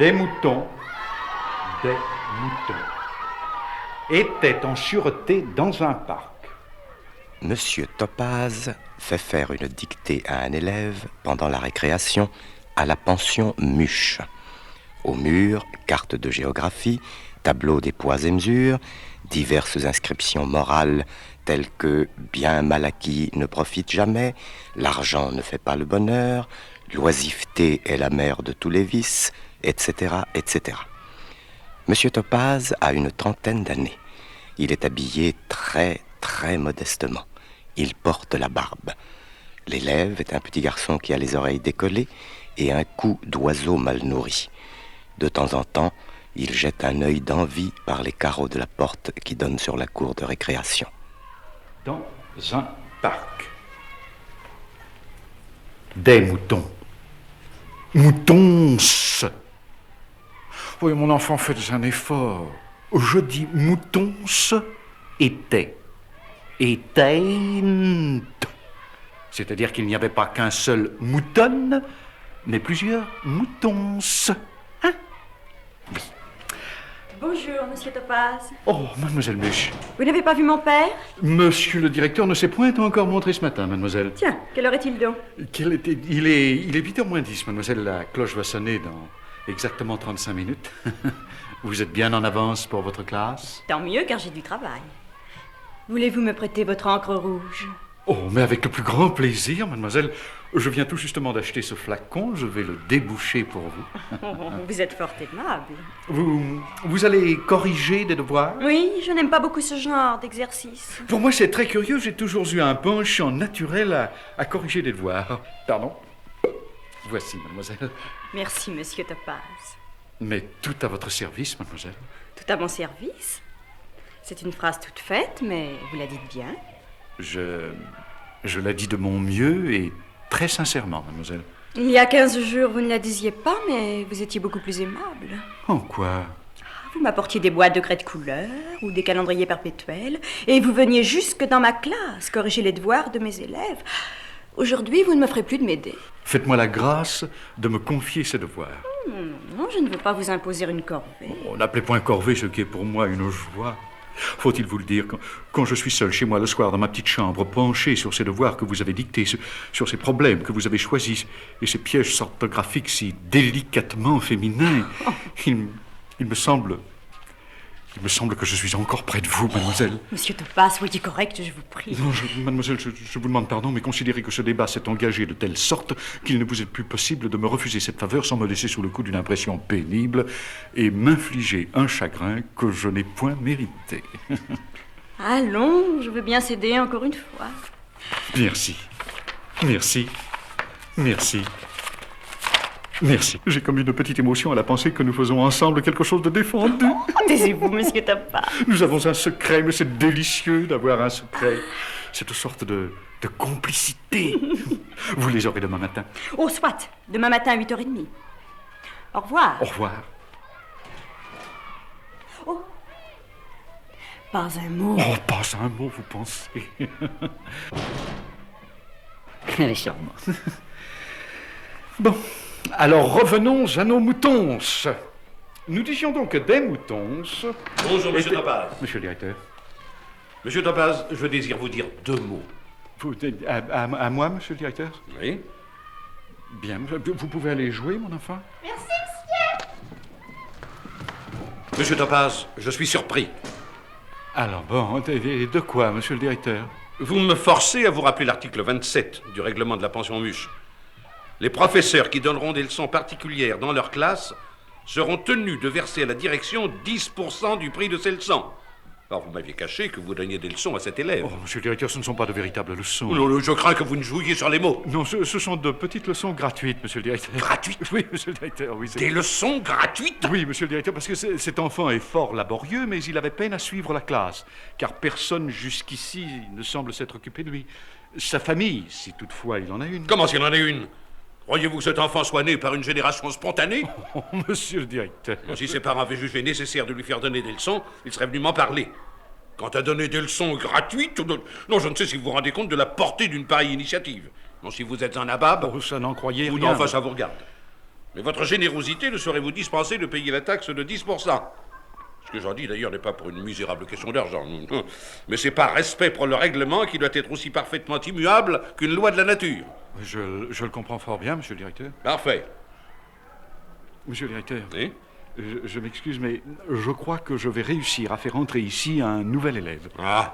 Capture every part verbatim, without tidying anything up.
des moutons, des moutons étaient en sûreté dans un parc. Monsieur Topaz fait faire une dictée à un élève pendant la récréation à la pension Muche. Au mur, carte de géographie, tableau des poids et mesures, diverses inscriptions morales telles que « bien mal acquis ne profite jamais »,« l'argent ne fait pas le bonheur »,« l'oisiveté est la mère de tous les vices », et cetera, et cetera. Monsieur Topaz a une trentaine d'années. Il est habillé très, très modestement. Il porte la barbe. L'élève est un petit garçon qui a les oreilles décollées et un cou d'oiseau mal nourri. De temps en temps, il jette un œil d'envie par les carreaux de la porte qui donne sur la cour de récréation. Dans un parc. Des moutons. Moutons. Oui, mon enfant, faites un effort. Je dis moutons étaient. Étaient. C'est-à-dire qu'il n'y avait pas qu'un seul mouton, mais plusieurs moutons. Hein? Oui. Bonjour, monsieur Topaz. Oh, mademoiselle Muche. Vous n'avez pas vu mon père? Monsieur le directeur ne s'est point encore montré ce matin, mademoiselle. Tiens, quelle heure est-il donc? Quelle était... Il est, il est huit heures moins dix, mademoiselle. La cloche va sonner dans exactement trente-cinq minutes. Vous êtes bien en avance pour votre classe? Tant mieux, car j'ai du travail. Voulez-vous me prêter votre encre rouge? Oh, mais avec le plus grand plaisir, mademoiselle. Je viens tout justement d'acheter ce flacon. Je vais le déboucher pour vous. Vous êtes fort aimable. Vous, vous allez corriger des devoirs? Oui, je n'aime pas beaucoup ce genre d'exercice. Pour moi, c'est très curieux. J'ai toujours eu un penchant naturel à, à corriger des devoirs. Pardon? Voici, mademoiselle. Merci, monsieur Topaz. Mais tout à votre service, mademoiselle. Tout à mon service? C'est une phrase toute faite, mais vous la dites bien. Je... je la dis de mon mieux et très sincèrement, mademoiselle. Il y a quinze jours, vous ne la disiez pas, mais vous étiez beaucoup plus aimable. En quoi? Vous m'apportiez des boîtes de grès de couleur ou des calendriers perpétuels, et vous veniez jusque dans ma classe corriger les devoirs de mes élèves. Aujourd'hui, vous ne me ferez plus de m'aider. Faites-moi la grâce de me confier ces devoirs. Non, non, je ne veux pas vous imposer une corvée. Oh, n'appelez point corvée ce qui est pour moi une joie. Faut-il vous le dire, quand, quand je suis seul chez moi le soir dans ma petite chambre, penché sur ces devoirs que vous avez dictés, sur, sur ces problèmes que vous avez choisis, et ces pièges orthographiques si délicatement féminins, oh. il, il me semble... Il me semble que je suis encore près de vous, mademoiselle. Oh, monsieur Topaz, soyez correct, je vous prie. Non, je, mademoiselle, je, je vous demande pardon, mais considérez que ce débat s'est engagé de telle sorte qu'il ne vous est plus possible de me refuser cette faveur sans me laisser sous le coup d'une impression pénible et m'infliger un chagrin que je n'ai point mérité. Allons, je veux bien céder encore une fois. Merci. Merci. Merci. Merci. J'ai comme une petite émotion à la pensée que nous faisons ensemble quelque chose de défendu. Oh, taisez-vous, monsieur Topaz. Nous avons un secret, mais c'est délicieux d'avoir un secret. Cette sorte de, de complicité. Vous les aurez demain matin. Oh, soit. Demain matin à huit heures trente. Au revoir. Au revoir. Oh. Pas un mot. Oh, pas un mot, vous pensez. Elle est charmante. Bon. Alors revenons à nos moutons. Nous disions donc que des moutons... Bonjour, monsieur Topaz. Monsieur le directeur. Monsieur Topaz, je désire vous dire deux mots. Vous, à, à, à moi, monsieur le directeur? Oui. Bien, vous pouvez aller jouer, mon enfant? Merci, monsieur. Monsieur Topaz, je suis surpris. Alors bon, de, de quoi, monsieur le directeur? Vous me forcez à vous rappeler l'article vingt-sept du règlement de la pension Muche. Les professeurs qui donneront des leçons particulières dans leur classe seront tenus de verser à la direction dix pour cent du prix de ces leçons. Alors, vous m'aviez caché que vous donniez des leçons à cet élève. Oh, monsieur le directeur, ce ne sont pas de véritables leçons. Non, non, je crains que vous ne jouiez sur les mots. Non, ce, ce sont de petites leçons gratuites, monsieur le directeur. Gratuites? Oui, monsieur le directeur, oui. Des leçons gratuites? Oui, monsieur le directeur, parce que cet enfant est fort laborieux, mais il avait peine à suivre la classe, car personne jusqu'ici ne semble s'être occupé de lui. Sa famille, si toutefois il en a une. Comment s'il en a une? Croyez-vous que cet enfant soit né par une génération spontanée? Oh, monsieur le directeur. Si ses parents avaient jugé nécessaire de lui faire donner des leçons, il serait venu m'en parler. Quant à donner des leçons gratuites, non, je ne sais si vous vous rendez compte de la portée d'une pareille initiative. Non, si vous êtes un nabab... Oh, ça n'en croyez ou rien. non, enfin, ça vous regarde. Mais votre générosité ne saurait vous dispenser de payer la taxe de dix pour cent. Ce que j'en dis d'ailleurs n'est pas pour une misérable question d'argent, mais c'est par respect pour le règlement qui doit être aussi parfaitement immuable qu'une loi de la nature. Je, je le comprends fort bien, monsieur le directeur. Parfait. Monsieur le directeur, Oui? je, je m'excuse, mais je crois que je vais réussir à faire entrer ici un nouvel élève. Ah,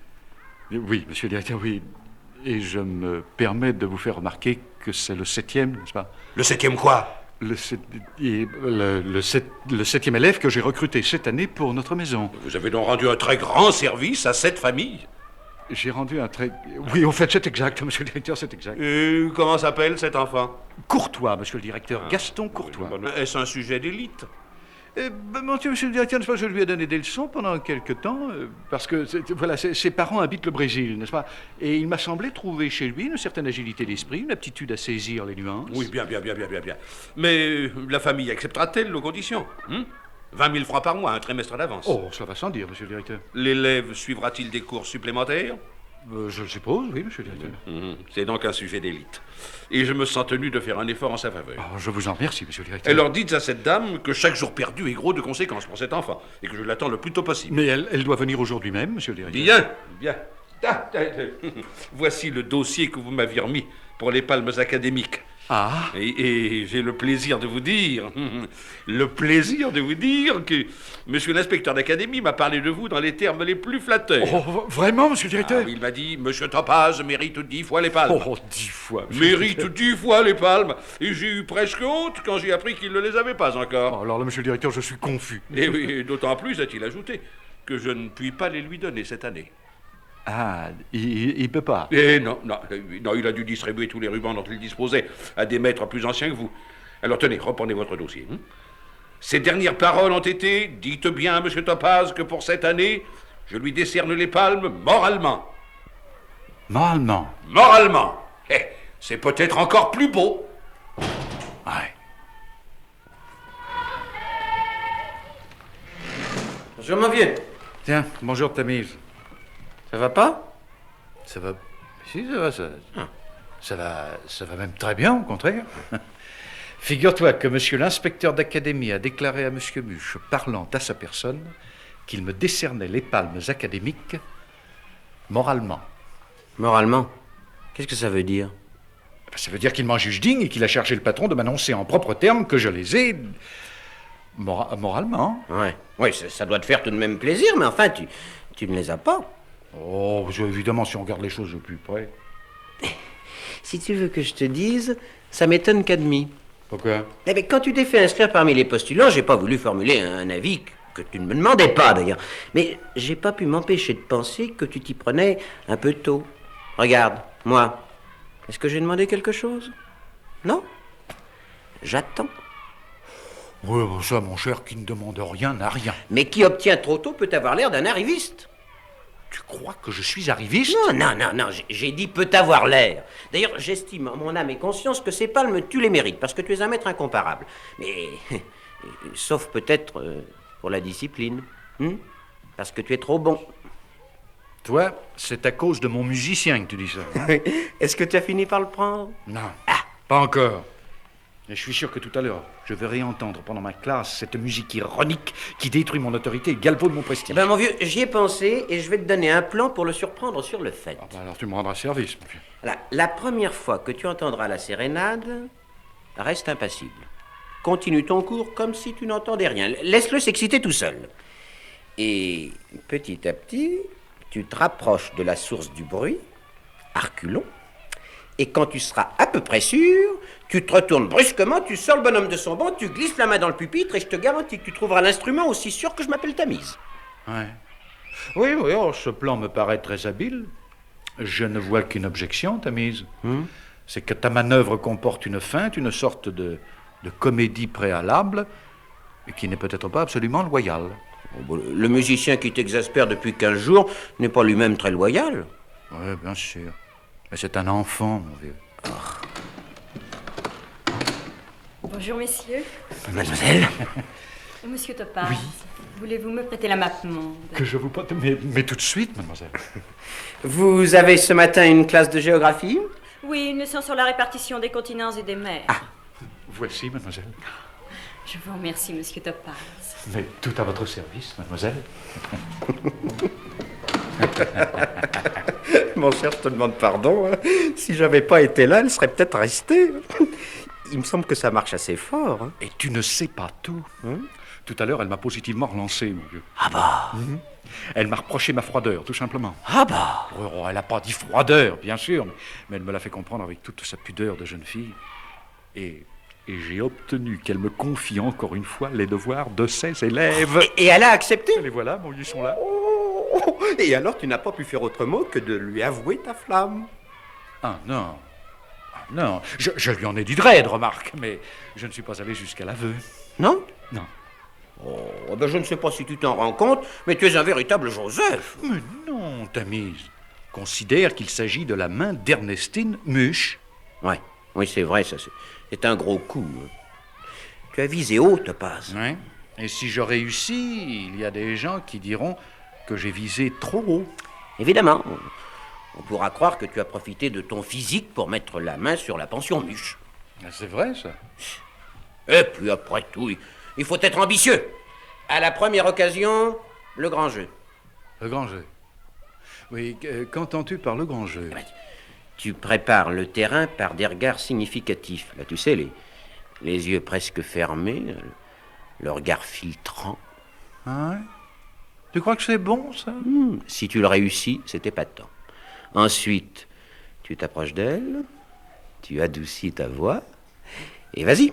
Oui, monsieur le directeur, oui. Et je me permets de vous faire remarquer que c'est le septième, n'est-ce pas? le septième quoi? Le, sept- et le, le sept- le septième élève que j'ai recruté cette année pour notre maison. Vous avez donc rendu un très grand service à cette famille. J'ai rendu un très... Oui, en fait, c'est exact, monsieur le directeur, c'est exact. Et comment s'appelle cet enfant? Courtois, monsieur le directeur, Gaston Courtois. Est-ce un sujet d'élite? Euh, ben, mon Dieu, monsieur le directeur, n'est-ce pas, je lui ai donné des leçons pendant quelque temps, euh, parce que c'est- voilà, ses, ses parents habitent le Brésil, n'est-ce pas? Et il m'a semblé trouver chez lui une certaine agilité d'esprit, une aptitude à saisir les nuances. Oui, bien, bien, bien, bien, bien, bien. Mais euh, la famille acceptera-t-elle nos conditions? Hein? vingt mille francs par mois, un trimestre d'avance. Oh, cela va sans dire, monsieur le directeur. L'élève suivra-t-il des cours supplémentaires? Euh, je le suppose, oui, monsieur le directeur. Mhm. C'est donc un sujet d'élite. Et je me sens tenu de faire un effort en sa faveur. Oh, je vous en remercie, monsieur le directeur. Alors dites à cette dame que chaque jour perdu est gros de conséquences pour cet enfant et que je l'attends le plus tôt possible. Mais elle, elle doit venir aujourd'hui même, monsieur le directeur. Bien, bien. Ah, ah, ah. Voici le dossier que vous m'aviez remis pour les palmes académiques. Ah, Et, et j'ai le plaisir de vous dire, le plaisir de vous dire que monsieur l'inspecteur d'académie m'a parlé de vous dans les termes les plus flatteurs. oh, vraiment, monsieur le directeur? Ah, il m'a dit, monsieur Topaz mérite dix fois les palmes. Oh, dix fois, monsieur le Mérite directeur. dix fois les palmes. Et j'ai eu presque honte quand j'ai appris qu'il ne les avait pas encore. Oh, alors là, monsieur le directeur, je suis confus. Et oui, d'autant plus, a-t-il ajouté, que je ne puis pas les lui donner cette année. Ah, il, il peut pas. Eh non, non, euh, non, il a dû distribuer tous les rubans dont il disposait à des maîtres plus anciens que vous. Alors tenez, reprenez votre dossier. hein. Ces dernières paroles ont été, dites bien à monsieur Topaz que pour cette année, je lui décerne les palmes moralement. Moralement. Moralement. Eh, c'est peut-être encore plus beau. Ouais. Bonjour mon vieux, Tiens, bonjour Tamise. ça va pas? Ça va... Si, ça va, ça... Ça va, ça va même très bien, au contraire. Figure-toi que monsieur l'inspecteur d'académie a déclaré à monsieur Muche, parlant à sa personne, qu'il me décernait les palmes académiques moralement. Moralement? Qu'est-ce que ça veut dire? Ça veut dire qu'il m'en juge digne et qu'il a chargé le patron de m'annoncer en propres termes que je les ai... mora- moralement. Ouais, oui, ça, ça doit te faire tout de même plaisir, mais enfin, tu, tu ne les as pas. Oh, évidemment, si on regarde les choses de plus près. Si tu veux que je te dise, ça m'étonne qu'à demi. Pourquoi? Eh bien, quand tu t'es fait inscrire parmi les postulants, j'ai pas voulu formuler un avis que, que tu ne me demandais pas, d'ailleurs. Mais j'ai pas pu m'empêcher de penser que tu t'y prenais un peu tôt. Regarde, moi, est-ce que j'ai demandé quelque chose? Non? J'attends. Oui, bon, ça, mon cher, qui ne demande rien n'a rien. Mais qui obtient trop tôt peut avoir l'air d'un arriviste. Tu crois que je suis arriviste? Non, non, non, non, j'ai- j'ai dit peut avoir l'air. D'ailleurs, j'estime en mon âme et conscience que ces palmes, tu les mérites, parce que tu es un maître incomparable. Mais, sauf peut-être euh, pour la discipline. hein? Parce que tu es trop bon. Toi, c'est à cause de mon musicien que tu dis ça. hein? Est-ce que tu as fini par le prendre? Non, pas encore. Et je suis sûr que tout à l'heure, je vais réentendre pendant ma classe cette musique ironique qui détruit mon autorité et galvaude mon Eh prestige. ben, mon vieux, j'y ai pensé et je vais te donner un plan pour le surprendre sur le fait. Ah, bah, alors tu me rendras service, mon vieux. Voilà, la première fois que tu entendras la sérénade, reste impassible. Continue ton cours comme si tu n'entendais rien. Laisse-le s'exciter tout seul. Et petit à petit, tu te rapproches de la source du bruit, à reculons, et quand tu seras à peu près sûr, tu te retournes brusquement, tu sors le bonhomme de son banc, tu glisses la main dans le pupitre et je te garantis que tu trouveras l'instrument aussi sûr que je m'appelle Tamise. Ouais. Oui, oui, oh, ce plan me paraît très habile. Je ne vois qu'une objection, Tamise. C'est que ta manœuvre comporte une feinte, une sorte de, de comédie préalable, et qui n'est peut-être pas absolument loyale. Bon, le musicien qui t'exaspère depuis quinze jours n'est pas lui-même très loyal. Oui, bien sûr. Mais c'est un enfant, mon vieux. Bonjour, messieurs. Mademoiselle? Monsieur Topaz, voulez-vous me prêter la map monde? Que je vous prête... Mais, mais tout de suite, mademoiselle. Vous avez ce matin une classe de géographie? Oui, une leçon sur la répartition des continents et des mers. Voici, mademoiselle. Je vous remercie, monsieur Topaz. Mais tout à votre service, mademoiselle. Mon cher, je te demande pardon. Hein. Si j'avais pas été là, elle serait peut-être restée. Il me semble que ça marche assez fort. Hein. Et tu ne sais pas tout. Hein? Tout à l'heure, elle m'a positivement relancé, mon vieux. Ah bah Mm-hmm. Elle m'a reproché ma froideur, tout simplement. Ah bah Oh, elle n'a pas dit froideur, bien sûr, mais elle me l'a fait comprendre avec toute sa pudeur de jeune fille. Et, et j'ai obtenu qu'elle me confie encore une fois les devoirs de ses élèves. Et, et elle a accepté. Les voilà, bon, ils sont là. Oh, et alors, tu n'as pas pu faire autrement que de lui avouer ta flamme. Ah non, ah, non, je, je lui en ai dit de raide, remarque, mais je ne suis pas allé jusqu'à l'aveu. Non? Non. Oh, ben je ne sais pas si tu t'en rends compte, mais tu es un véritable Joseph. Mais non, Tamise. Considère qu'il s'agit de la main d'Ernestine Muche. Ouais, oui, c'est vrai, ça, c'est, c'est un gros coup. Tu as visé haut, Topaz. Oui. Et si je réussis, il y a des gens qui diront que j'ai visé trop haut. Évidemment. On pourra croire que tu as profité de ton physique pour mettre la main sur la pension Muche. C'est vrai, ça. Et puis après tout, il- il faut être ambitieux. À la première occasion, le grand jeu. Le grand jeu. Oui, euh, qu'entends-tu par le grand jeu? Eh ben, tu prépares le terrain par des regards significatifs. Là, tu sais, les, les yeux presque fermés, le regard filtrant. Ah ouais? Tu crois que c'est bon, ça? Hmm, si tu le réussis, c'est épatant. Ensuite, tu t'approches d'elle, tu adoucis ta voix, et vas-y.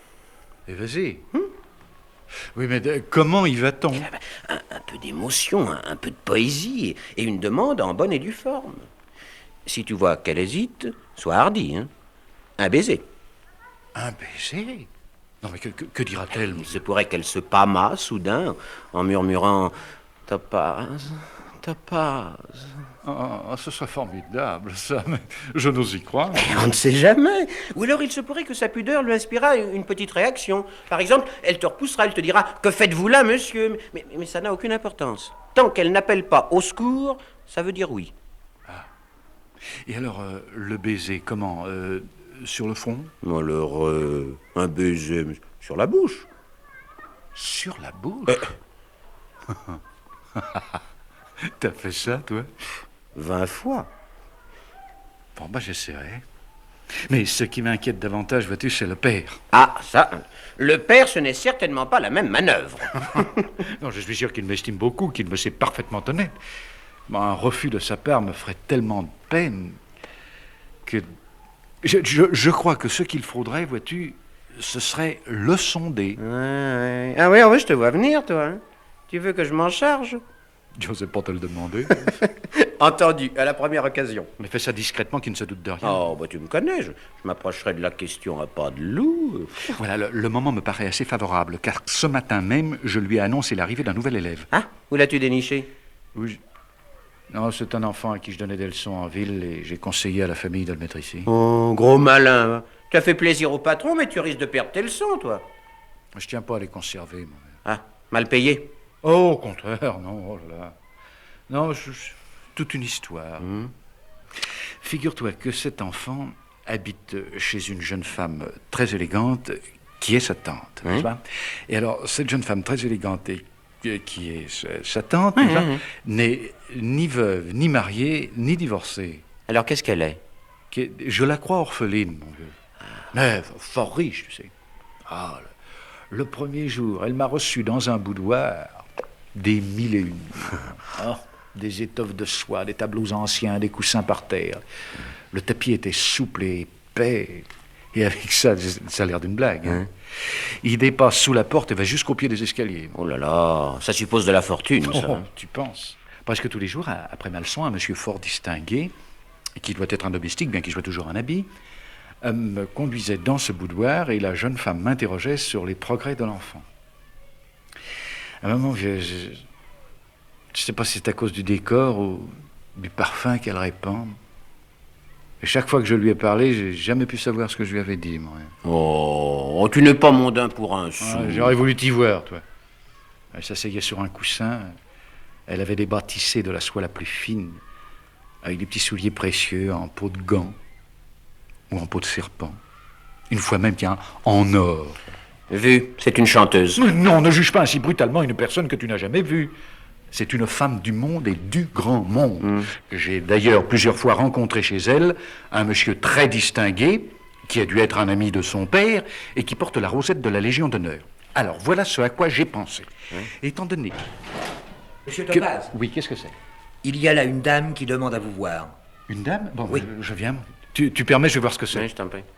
Et vas-y. Oui, mais de- comment y va-t-on? Un, un peu d'émotion, un, un peu de poésie, et, et une demande en bonne et due forme. Si tu vois qu'elle hésite, sois hardi, hein. Un baiser. Un baiser? Non, mais que, que- que dira-t-elle? Il se pourrait qu'elle se pâmât soudain en murmurant « Topaz, Topaz Ah, ah, ce serait formidable, ça, mais je n'ose y croire. ». On ne sait jamais. Ou alors il se pourrait que sa pudeur lui inspirât une petite réaction. Par exemple, elle te repoussera, elle te dira « Que faites-vous là, monsieur ?» mais, mais ça n'a aucune importance. Tant qu'elle n'appelle pas au secours, ça veut dire oui. Et alors, euh, le baiser, comment? Euh, sur le front? Alors, euh, un baiser sur la bouche. Sur la bouche? Euh. T'as fait ça, toi? Vingt fois. Bon, bah, j'essaierai. Mais ce qui m'inquiète davantage, vois-tu, c'est le père. Ah, ça, le père, ce n'est certainement pas la même manœuvre. Non, je suis sûr qu'il m'estime beaucoup, qu'il me sait parfaitement honnête. Mais un refus de sa part me ferait tellement de peine que... Je, je, je crois que ce qu'il faudrait, vois-tu, ce serait le sonder. Ouais, ouais. Ah oui, ah oui, je te vois venir, toi. Hein. Tu veux que je m'en charge? Je n'osais pas te le demander. Entendu, à la première occasion. Mais fais ça discrètement, qu'il ne se doute de rien. Oh, bah tu me connais, je, je m'approcherai de la question à pas de loup. Voilà, le, le moment me paraît assez favorable, car ce matin même, je lui ai annoncé l'arrivée d'un nouvel élève. Ah, où l'as-tu déniché? Oui, je- Non, c'est un enfant à qui je donnais des leçons en ville et j'ai conseillé à la famille de le mettre ici. Oh, gros malin. Hein. Tu as fait plaisir au patron, mais tu risques de perdre tes leçons, toi. Je tiens pas à les conserver, moi. Ah, mal payé. Oh, au contraire, non, oh là là. Non, je- je- toute une histoire. Figure-toi que cet enfant habite chez une jeune femme très élégante qui est sa tante, Oui. n'est-ce pas? Et alors, cette jeune femme très élégante et euh, qui est sa, sa tante, n'est-ce pas, n'est ni veuve, ni mariée, ni divorcée. Alors qu'est-ce qu'elle est? Qui est- je la crois orpheline, mon vieux. Mais fort riche, tu sais. Ah, le, le premier jour, elle m'a reçu dans un boudoir, des mille et une. Ah, des étoffes de soie, des tableaux anciens, des coussins par terre. Le tapis était souple et épais. Et avec ça, ça a l'air d'une blague. Hein. Il dépasse sous la porte et va jusqu'au pied des escaliers. Oh là là, ça suppose de la fortune, ça. Oh, tu penses? Parce que tous les jours, à- après ma leçon, un monsieur fort distingué, qui doit être un domestique, bien qu'il soit toujours un habit, euh, me conduisait dans ce boudoir et la jeune femme m'interrogeait sur les progrès de l'enfant. À un moment, je ne sais pas si c'est à cause du décor ou du parfum qu'elle répand. Et chaque fois que je lui ai parlé, j'ai jamais pu savoir ce que je lui avais dit, moi. Oh, tu n'es pas mondain pour un sou. Ah, j'aurais voulu t'y voir, toi. Elle s'asseyait sur un coussin. Elle avait des bas tissés de la soie la plus fine, avec des petits souliers précieux en peau de gant ou en peau de serpent. Une fois même, tiens, en or. Vu, c'est une chanteuse. Non, ne juge pas ainsi brutalement une personne que tu n'as jamais vue. C'est une femme du monde et du grand monde. Mm. J'ai d'ailleurs plusieurs fois rencontré chez elle un monsieur très distingué, qui a dû être un ami de son père, et qui porte la rosette de la Légion d'honneur. Alors, voilà ce à quoi j'ai pensé. Oui. Étant donné... Monsieur Topaz. Que... Oui, qu'est-ce que c'est? Il y a là une dame qui demande à vous voir. Une dame? Bon, oui. je, je viens. Tu, tu permets, je vais voir ce que c'est. Oui, je t'en prie.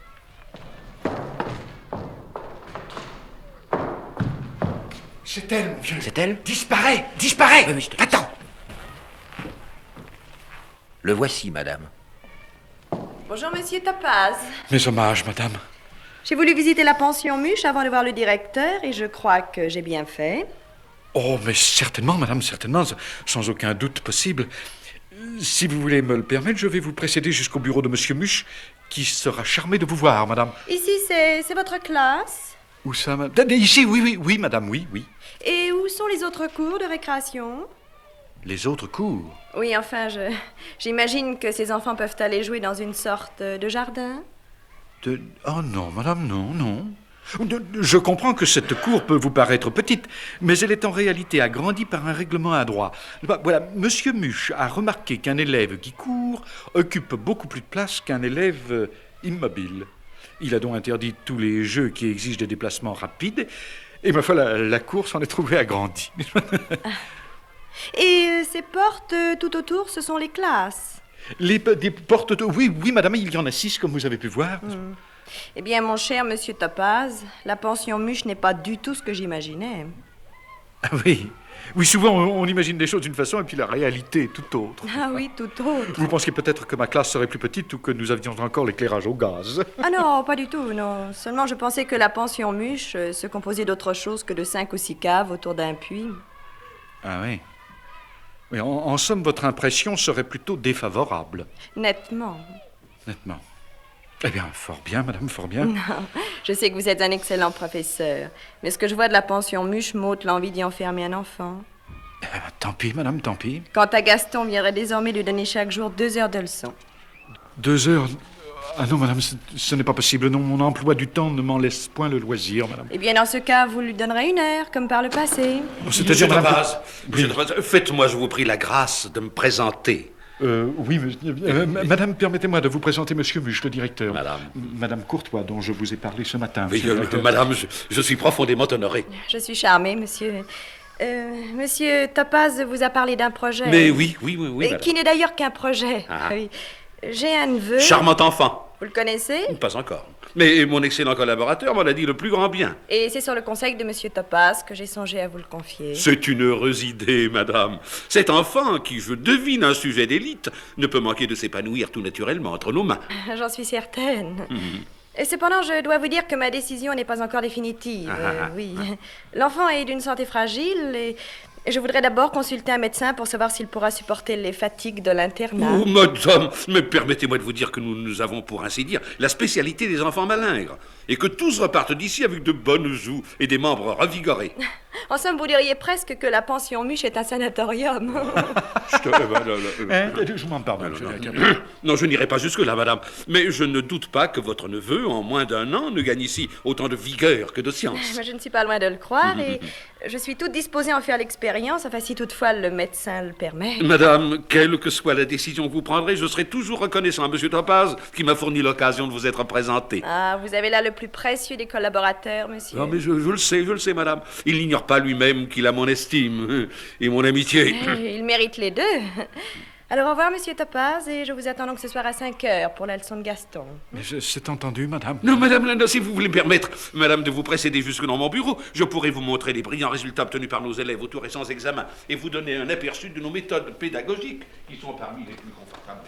C'est elle, mon vieux. C'est elle? Disparaît, disparaît. Oui, mais je te... Attends. Le voici, madame. Bonjour, monsieur Topaz. Mes hommages, madame. J'ai voulu visiter la pension Muche avant de voir le directeur et je crois que j'ai bien fait. Oh, mais certainement, madame, certainement, sans aucun doute possible. Si vous voulez me le permettre, je vais vous précéder jusqu'au bureau de monsieur Muche, qui sera charmé de vous voir, madame. Ici, c'est, c'est votre classe? Où ça, madame? Ici, oui, oui, oui, madame, oui, oui. Et où sont les autres cours de récréation? Les autres cours? Oui, enfin, je, j'imagine que ces enfants peuvent aller jouer dans une sorte de jardin. De... Oh non, madame, non, non. Je comprends que cette cour peut vous paraître petite, mais elle est en réalité agrandie par un règlement adroit. Voilà, monsieur Muche a remarqué qu'un élève qui court occupe beaucoup plus de place qu'un élève immobile. Il a donc interdit tous les jeux qui exigent des déplacements rapides, et ma foi, la, la cour s'en est trouvée agrandie. Et euh, ces portes euh, tout autour, ce sont les classes? Les des portes... De... Oui, oui, madame, il y en a six, comme vous avez pu voir. Mm. Eh bien, mon cher monsieur Topaz, la pension Muche n'est pas du tout ce que j'imaginais. Ah oui, oui, souvent on, on imagine des choses d'une façon et puis la réalité est tout autre. Ah oui, tout autre. Vous pensiez peut-être que ma classe serait plus petite ou que nous avions encore l'éclairage au gaz? Ah non, pas du tout, non. Seulement je pensais que la pension Muche euh, se composait d'autre chose que de cinq ou six caves autour d'un puits. Ah oui. Oui, en, en somme, votre impression serait plutôt défavorable. Nettement. Nettement. Eh bien, fort bien, madame, fort bien. Non, je sais que vous êtes un excellent professeur, mais ce que je vois de la pension Muche m'ôte l'envie d'y enfermer un enfant. Eh bien, tant pis, madame, tant pis. Quant à Gaston, viendrait désormais lui donner chaque jour deux heures de leçon. Deux heures? Ah non, madame, ce, ce n'est pas possible. Non, mon emploi du temps ne m'en laisse point le loisir, madame. Eh bien, dans ce cas, vous lui donnerez une heure, comme par le passé. C'est-à-dire, madame... Monsieur Topaz, faites-moi, je vous prie, la grâce de me présenter. Euh, oui, mais, euh, madame, permettez-moi de vous présenter monsieur Muche, le directeur. Madame. Madame Courtois, dont je vous ai parlé ce matin. Oui, euh, madame, je, je suis profondément honoré. Je suis charmée, monsieur. Euh, monsieur Topaz vous a parlé d'un projet. Mais oui, oui, oui, oui. Et qui n'est d'ailleurs qu'un projet. Ah. Oui. J'ai un neveu. Charmant enfant. Vous le connaissez? Pas encore. Mais mon excellent collaborateur m'en a dit le plus grand bien. Et c'est sur le conseil de monsieur Topaz que j'ai songé à vous le confier. C'est une heureuse idée, madame. Cet enfant, qui je devine un sujet d'élite, ne peut manquer de s'épanouir tout naturellement entre nos mains. J'en suis certaine. Mm-hmm. Et cependant, je dois vous dire que ma décision n'est pas encore définitive. Ah, euh, oui. L'enfant est d'une santé fragile et... Et je voudrais d'abord consulter un médecin pour savoir s'il pourra supporter les fatigues de l'internat. Oh, madame, mais permettez-moi de vous dire que nous, nous avons, pour ainsi dire, la spécialité des enfants malingres. Et que tous repartent d'ici avec de bonnes joues et des membres revigorés. En somme, vous diriez presque que la pension Muche est un sanatorium. je, te, euh, bah, là, là, hein, je m'en pardonne. Non, non, non, non, je n'irai pas jusque-là, madame. Mais je ne doute pas que votre neveu, en moins d'un an, ne gagne ici autant de vigueur que de science. Je ne suis pas loin de le croire et je suis toute disposée à en faire l'expérience, enfin si toutefois le médecin le permet. Madame, quelle que soit la décision que vous prendrez, je serai toujours reconnaissant à monsieur Topaz qui m'a fourni l'occasion de vous être présenté. Ah, vous avez là le plus précieux des collaborateurs, monsieur. Non, mais je, je le sais, je le sais, madame. Il n'ignore pas lui-même qu'il a mon estime et mon amitié. Il mérite les deux. Alors, au revoir, monsieur Topaz, et je vous attends donc ce soir à cinq heures pour la leçon de Gaston. Mais c'est entendu, madame. Non, madame, non, si vous voulez me permettre, madame, de vous précéder jusque dans mon bureau, je pourrai vous montrer les brillants résultats obtenus par nos élèves au tout récents examens et vous donner un aperçu de nos méthodes pédagogiques qui sont parmi les plus confortables.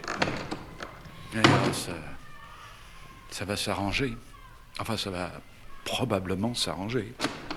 Alors, ça, ça va s'arranger. Enfin, ça va probablement s'arranger.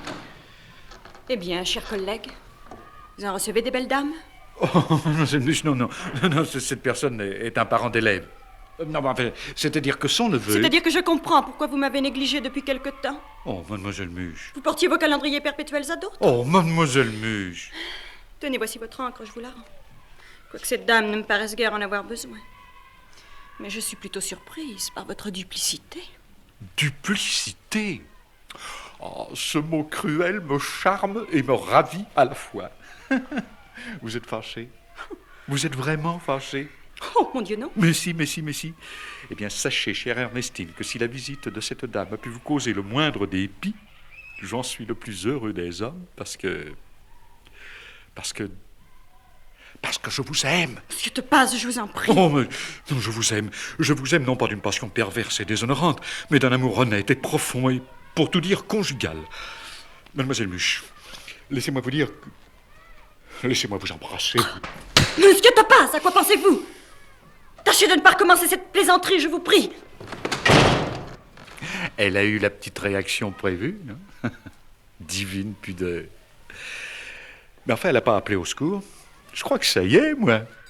Eh bien, chers collègues, vous en recevez des belles dames? Oh, non, non, non, non, cette personne est un parent d'élève. Non, mais enfin, c'est-à-dire que son neveu... C'est-à-dire que je comprends pourquoi vous m'avez négligé depuis quelque temps. Oh, mademoiselle Muche. Vous portiez vos calendriers perpétuels à d'autres. Oh, mademoiselle Muche. Tenez, voici votre encre, je vous la rends. Quoique cette dame ne me paraisse guère en avoir besoin. Mais je suis plutôt surprise par votre duplicité. Duplicité. Oh, ce mot cruel me charme et me ravit à la fois. Vous êtes fâché? Vous êtes vraiment fâché? Oh, mon Dieu, non. Mais si, mais si, mais si. Eh bien, sachez, chère Ernestine, que si la visite de cette dame a pu vous causer le moindre dépit, j'en suis le plus heureux des hommes, parce que... Parce que... Parce que je vous aime. Monsieur Topaz, je vous en prie. Oh, mais non, je vous aime. Je vous aime non pas d'une passion perverse et déshonorante, mais d'un amour honnête et profond et, pour tout dire, conjugal. Mademoiselle Muche, laissez-moi vous dire... que- Laissez-moi vous embrasser. Monsieur Topaz, à quoi pensez-vous? Tâchez de ne pas recommencer cette plaisanterie, je vous prie. Elle a eu la petite réaction prévue, hein. Divine pudeur. Mais enfin, elle n'a pas appelé au secours. Je crois que ça y est, moi.